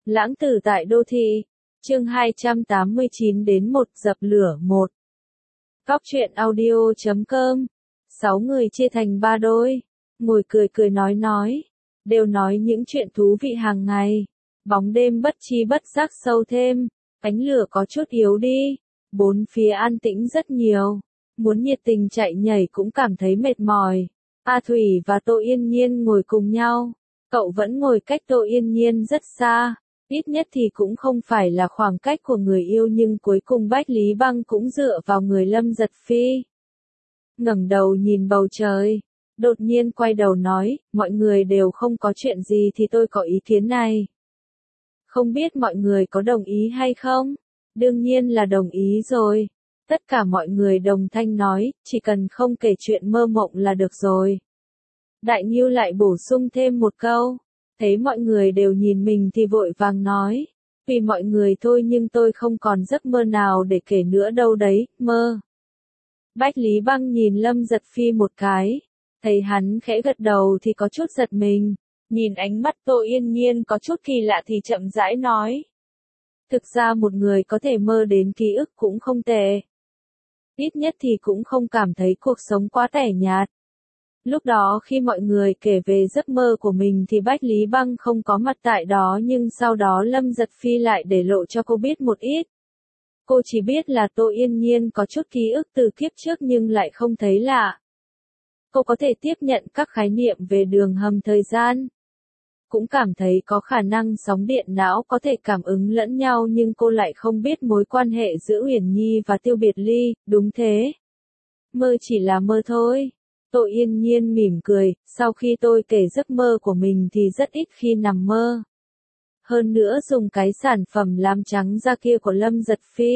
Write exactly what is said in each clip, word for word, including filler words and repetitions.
Lãng tử tại đô thị. Chương hai trăm tám mươi chín đến một dập lửa một. Góc truyện audio chấm com. Sáu người chia thành ba đôi, ngồi cười cười nói nói, đều nói những chuyện thú vị hàng ngày. Bóng đêm bất chi bất giác sâu thêm, ánh lửa có chút yếu đi, bốn phía an tĩnh rất nhiều, muốn nhiệt tình chạy nhảy cũng cảm thấy mệt mỏi. A Thủy và Tô Yên Nhiên ngồi cùng nhau, cậu vẫn ngồi cách Tô Yên Nhiên rất xa, ít nhất thì cũng không phải là khoảng cách của người yêu, nhưng cuối cùng Bách Lý Băng cũng dựa vào người Lâm Giật Phi. Ngẩng đầu nhìn bầu trời, đột nhiên quay đầu nói, mọi người đều không có chuyện gì thì tôi có ý kiến này. Không biết mọi người có đồng ý hay không? Đương nhiên là đồng ý rồi. Tất cả mọi người đồng thanh nói, chỉ cần không kể chuyện mơ mộng là được rồi. Đại Ngưu lại bổ sung thêm một câu, thấy mọi người đều nhìn mình thì vội vàng nói, vì mọi người thôi nhưng tôi không còn giấc mơ nào để kể nữa đâu đấy, mơ. Bách Lý Băng nhìn Lâm Giật Phi một cái, thấy hắn khẽ gật đầu thì có chút giật mình, nhìn ánh mắt Tô Yên Nhiên có chút kỳ lạ thì chậm rãi nói. Thực ra một người có thể mơ đến ký ức cũng không tệ. Ít nhất thì cũng không cảm thấy cuộc sống quá tẻ nhạt. Lúc đó khi mọi người kể về giấc mơ của mình thì Bách Lý Băng không có mặt tại đó, nhưng sau đó Lâm Giật Phi lại để lộ cho cô biết một ít. Cô chỉ biết là Tô Yên Nhiên có chút ký ức từ kiếp trước nhưng lại không thấy lạ. Cô có thể tiếp nhận các khái niệm về đường hầm thời gian. Cũng cảm thấy có khả năng sóng điện não có thể cảm ứng lẫn nhau, nhưng cô lại không biết mối quan hệ giữa Uyển Nhi và Tiêu Biệt Ly. Đúng thế. Mơ chỉ là mơ thôi. Tô Yên Nhiên mỉm cười, sau khi tôi kể giấc mơ của mình thì rất ít khi nằm mơ. Hơn nữa dùng cái sản phẩm làm trắng da kia của Lâm Giật Phi.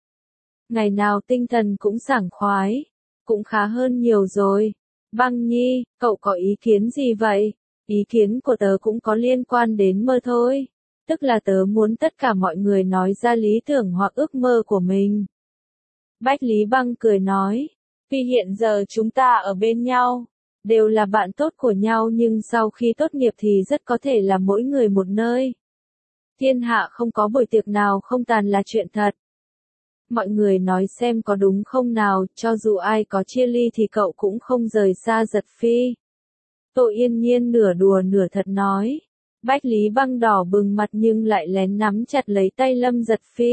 Ngày nào tinh thần cũng sảng khoái, cũng khá hơn nhiều rồi. Băng Nhi, cậu có ý kiến gì vậy? Ý kiến của tớ cũng có liên quan đến mơ thôi. Tức là tớ muốn tất cả mọi người nói ra lý tưởng hoặc ước mơ của mình. Bách Lý Băng cười nói, vì hiện giờ chúng ta ở bên nhau, đều là bạn tốt của nhau, nhưng sau khi tốt nghiệp thì rất có thể là mỗi người một nơi. Thiên hạ không có buổi tiệc nào không tàn là chuyện thật. Mọi người nói xem có đúng không nào, cho dù ai có chia ly thì cậu cũng không rời xa Giật Phi. Tô Yên Nhiên nửa đùa nửa thật nói. Bách Lý Băng đỏ bừng mặt nhưng lại lén nắm chặt lấy tay Lâm Giật Phi.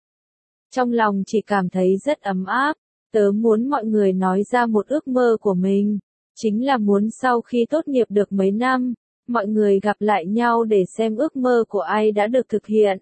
Trong lòng chỉ cảm thấy rất ấm áp. Tớ muốn mọi người nói ra một ước mơ của mình. Chính là muốn sau khi tốt nghiệp được mấy năm, mọi người gặp lại nhau để xem ước mơ của ai đã được thực hiện.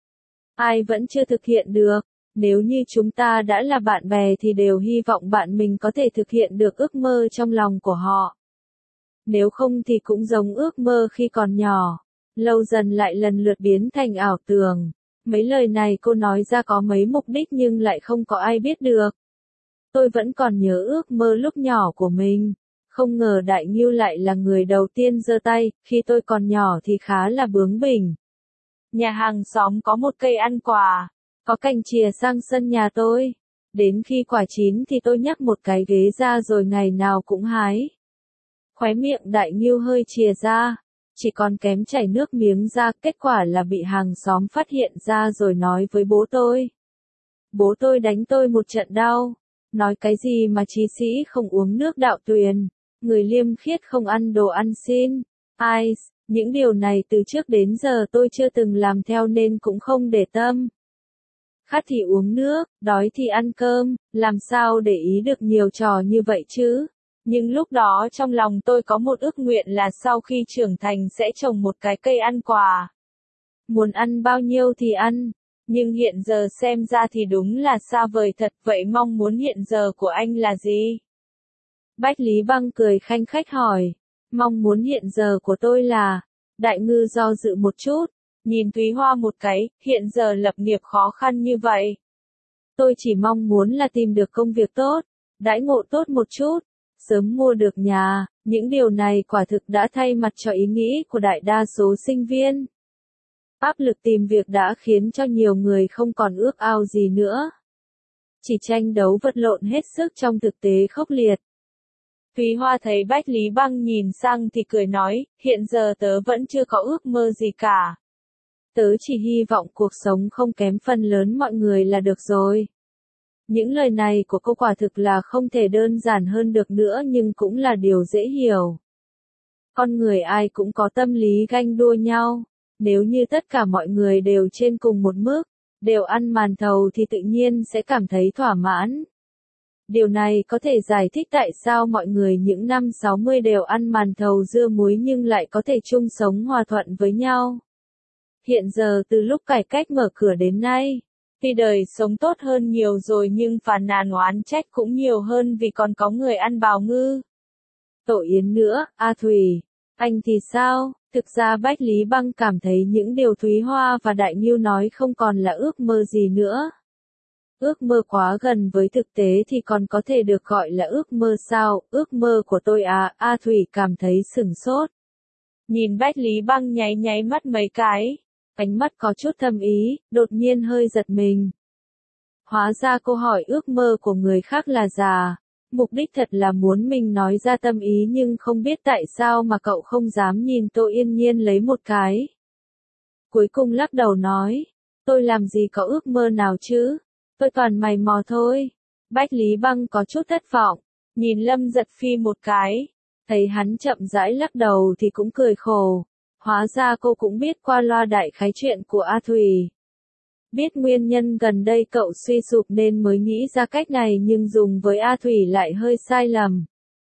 Ai vẫn chưa thực hiện được. Nếu như chúng ta đã là bạn bè thì đều hy vọng bạn mình có thể thực hiện được ước mơ trong lòng của họ. Nếu không thì cũng giống ước mơ khi còn nhỏ, lâu dần lại lần lượt biến thành ảo tưởng. Mấy lời này cô nói ra có mấy mục đích nhưng lại không có ai biết được. Tôi vẫn còn nhớ ước mơ lúc nhỏ của mình. Không ngờ Đại Ngưu lại là người đầu tiên giơ tay, khi tôi còn nhỏ thì khá là bướng bỉnh. Nhà hàng xóm có một cây ăn quả, có cành chìa sang sân nhà tôi. Đến khi quả chín thì tôi nhắc một cái ghế ra rồi ngày nào cũng hái. Khóe miệng Đại Ngưu hơi chìa ra, chỉ còn kém chảy nước miếng ra, kết quả là bị hàng xóm phát hiện ra rồi nói với bố tôi. Bố tôi đánh tôi một trận đau, nói cái gì mà chí sĩ không uống nước đạo tuyền, người liêm khiết không ăn đồ ăn xin. Ai, những điều này từ trước đến giờ tôi chưa từng làm theo nên cũng không để tâm. Khát thì uống nước, đói thì ăn cơm, làm sao để ý được nhiều trò như vậy chứ? Nhưng lúc đó trong lòng tôi có một ước nguyện là sau khi trưởng thành sẽ trồng một cái cây ăn quả. Muốn ăn bao nhiêu thì ăn, nhưng hiện giờ xem ra thì đúng là xa vời thật. Vậy mong muốn hiện giờ của anh là gì? Bách Lý Băng cười khanh khách hỏi. Mong muốn hiện giờ của tôi là... Đại Ngư do dự một chút, nhìn Thúy Hoa một cái, hiện giờ lập nghiệp khó khăn như vậy. Tôi chỉ mong muốn là tìm được công việc tốt, đãi ngộ tốt một chút, sớm mua được nhà. Những điều này quả thực đã thay mặt cho ý nghĩ của đại đa số sinh viên. Áp lực tìm việc đã khiến cho nhiều người không còn ước ao gì nữa. Chỉ tranh đấu vật lộn hết sức trong thực tế khốc liệt. Thúy Hoa thấy Bách Lý Băng nhìn sang thì cười nói, hiện giờ tớ vẫn chưa có ước mơ gì cả. Tớ chỉ hy vọng cuộc sống không kém phần lớn mọi người là được rồi. Những lời này của cô quả thực là không thể đơn giản hơn được nữa nhưng cũng là điều dễ hiểu. Con người ai cũng có tâm lý ganh đua nhau. Nếu như tất cả mọi người đều trên cùng một mức, đều ăn màn thầu thì tự nhiên sẽ cảm thấy thỏa mãn. Điều này có thể giải thích tại sao mọi người những năm sáu mươi đều ăn màn thầu dưa muối nhưng lại có thể chung sống hòa thuận với nhau. Hiện giờ từ lúc cải cách mở cửa đến nay, tuy đời sống tốt hơn nhiều rồi nhưng phàn nàn oán trách cũng nhiều hơn vì còn có người ăn bào ngư. Tổ yến nữa, A Thủy, anh thì sao? Thực ra Bách Lý Băng cảm thấy những điều Thúy Hoa và Đại Nghiêu nói không còn là ước mơ gì nữa. Ước mơ quá gần với thực tế thì còn có thể được gọi là ước mơ sao? Ước mơ của tôi à? A Thủy cảm thấy sửng sốt. Nhìn Bách Lý Băng nháy nháy mắt mấy cái. Ánh mắt có chút thâm ý, đột nhiên hơi giật mình. Hóa ra cô hỏi ước mơ của người khác là già. Mục đích thật là muốn mình nói ra tâm ý nhưng không biết tại sao mà cậu không dám nhìn Tô Yên Nhiên lấy một cái. Cuối cùng lắc đầu nói, tôi làm gì có ước mơ nào chứ, tôi toàn mày mò thôi. Bách Lý Băng có chút thất vọng, nhìn Lâm Giật Phi một cái, thấy hắn chậm rãi lắc đầu thì cũng cười khổ. Hóa ra cô cũng biết qua loa đại khái chuyện của A Thủy. Biết nguyên nhân gần đây cậu suy sụp nên mới nghĩ ra cách này nhưng dùng với A Thủy lại hơi sai lầm.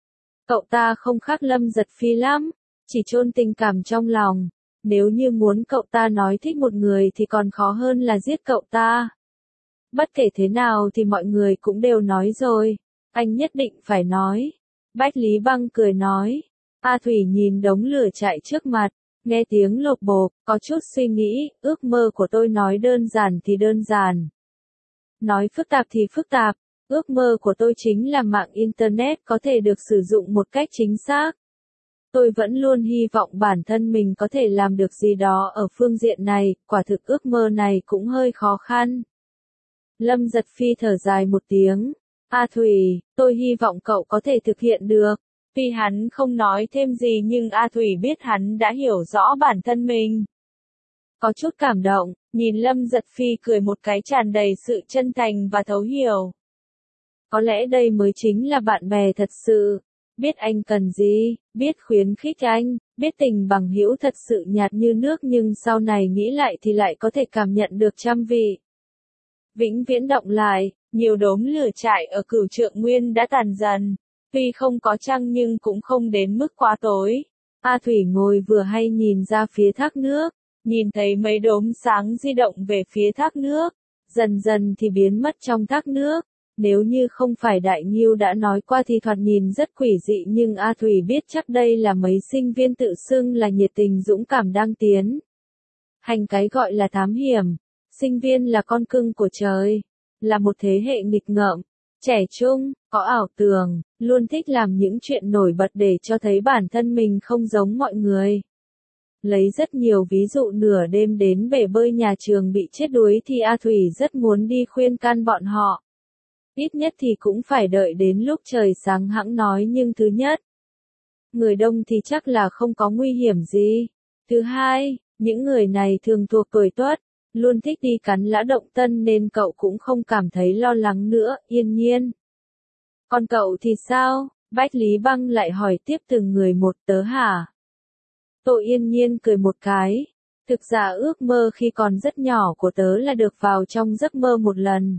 Cậu ta không khác Lâm Giật Phi lắm, chỉ chôn tình cảm trong lòng. Nếu như muốn cậu ta nói thích một người thì còn khó hơn là giết cậu ta. Bất kể thế nào thì mọi người cũng đều nói rồi, anh nhất định phải nói. Bách Lý Băng cười nói. A Thủy nhìn đống lửa chạy trước mặt. Nghe tiếng lộp bộp, có chút suy nghĩ, ước mơ của tôi nói đơn giản thì đơn giản. Nói phức tạp thì phức tạp, ước mơ của tôi chính là mạng Internet có thể được sử dụng một cách chính xác. Tôi vẫn luôn hy vọng bản thân mình có thể làm được gì đó ở phương diện này, quả thực ước mơ này cũng hơi khó khăn. Lâm Giật Phi thở dài một tiếng. A Thủy, tôi hy vọng cậu có thể thực hiện được. Tuy hắn không nói thêm gì nhưng A Thủy biết hắn đã hiểu rõ bản thân mình. Có chút cảm động, nhìn Lâm Giật Phi cười một cái tràn đầy sự chân thành và thấu hiểu. Có lẽ đây mới chính là bạn bè thật sự. Biết anh cần gì, biết khuyến khích anh, biết tình bằng hữu thật sự nhạt như nước nhưng sau này nghĩ lại thì lại có thể cảm nhận được trăm vị. Vĩnh viễn động lại, nhiều đốm lửa trại ở Cửu Trượng Nguyên đã tàn dần. Tuy không có trăng nhưng cũng không đến mức quá tối. A Thủy ngồi vừa hay nhìn ra phía thác nước, nhìn thấy mấy đốm sáng di động về phía thác nước, dần dần thì biến mất trong thác nước. Nếu như không phải Đại Nghiêu đã nói qua thì thoạt nhìn rất quỷ dị nhưng A Thủy biết chắc đây là mấy sinh viên tự xưng là nhiệt tình dũng cảm đang tiến hành cái gọi là thám hiểm. Sinh viên là con cưng của trời, là một thế hệ nghịch ngợm, trẻ trung, có ảo tưởng, luôn thích làm những chuyện nổi bật để cho thấy bản thân mình không giống mọi người. Lấy rất nhiều ví dụ nửa đêm đến bể bơi nhà trường bị chết đuối thì A Thủy rất muốn đi khuyên can bọn họ. Ít nhất thì cũng phải đợi đến lúc trời sáng hẵng nói nhưng thứ nhất, người đông thì chắc là không có nguy hiểm gì. Thứ hai, những người này thường thuộc tuổi tuất, luôn thích đi cắn lã động tân nên cậu cũng không cảm thấy lo lắng nữa. Yên Nhiên, còn cậu thì sao? Bách Lý Băng lại hỏi tiếp từng người một. Tớ hả? Tô Yên Nhiên cười một cái. Thực ra ước mơ khi còn rất nhỏ của tớ là được vào trong giấc mơ một lần.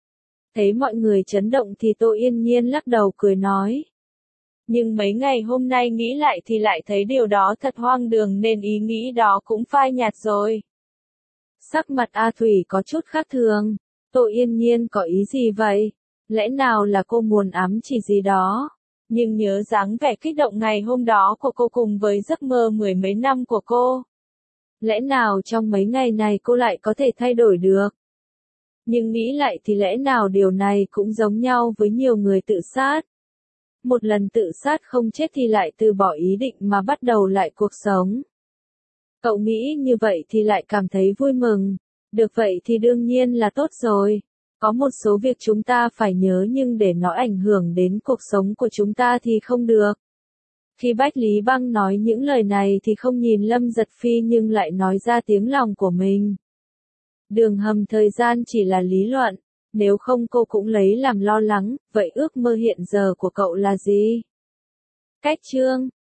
Thấy mọi người chấn động thì Tô Yên Nhiên lắc đầu cười nói. Nhưng mấy ngày hôm nay nghĩ lại thì lại thấy điều đó thật hoang đường nên ý nghĩ đó cũng phai nhạt rồi. Sắc mặt A Thủy có chút khác thường. Tô Yên Nhiên có ý gì vậy? Lẽ nào là cô muốn ám chỉ gì đó? Nhưng nhớ dáng vẻ kích động ngày hôm đó của cô cùng với giấc mơ mười mấy năm của cô. Lẽ nào trong mấy ngày này cô lại có thể thay đổi được? Nhưng nghĩ lại thì lẽ nào điều này cũng giống nhau với nhiều người tự sát? Một lần tự sát không chết thì lại từ bỏ ý định mà bắt đầu lại cuộc sống. Cậu nghĩ như vậy thì lại cảm thấy vui mừng. Được vậy thì đương nhiên là tốt rồi. Có một số việc chúng ta phải nhớ nhưng để nó ảnh hưởng đến cuộc sống của chúng ta thì không được. Khi Bách Lý Băng nói những lời này thì không nhìn Lâm Giật Phi nhưng lại nói ra tiếng lòng của mình. Đường hầm thời gian chỉ là lý luận, nếu không cô cũng lấy làm lo lắng, vậy ước mơ hiện giờ của cậu là gì? Cách chương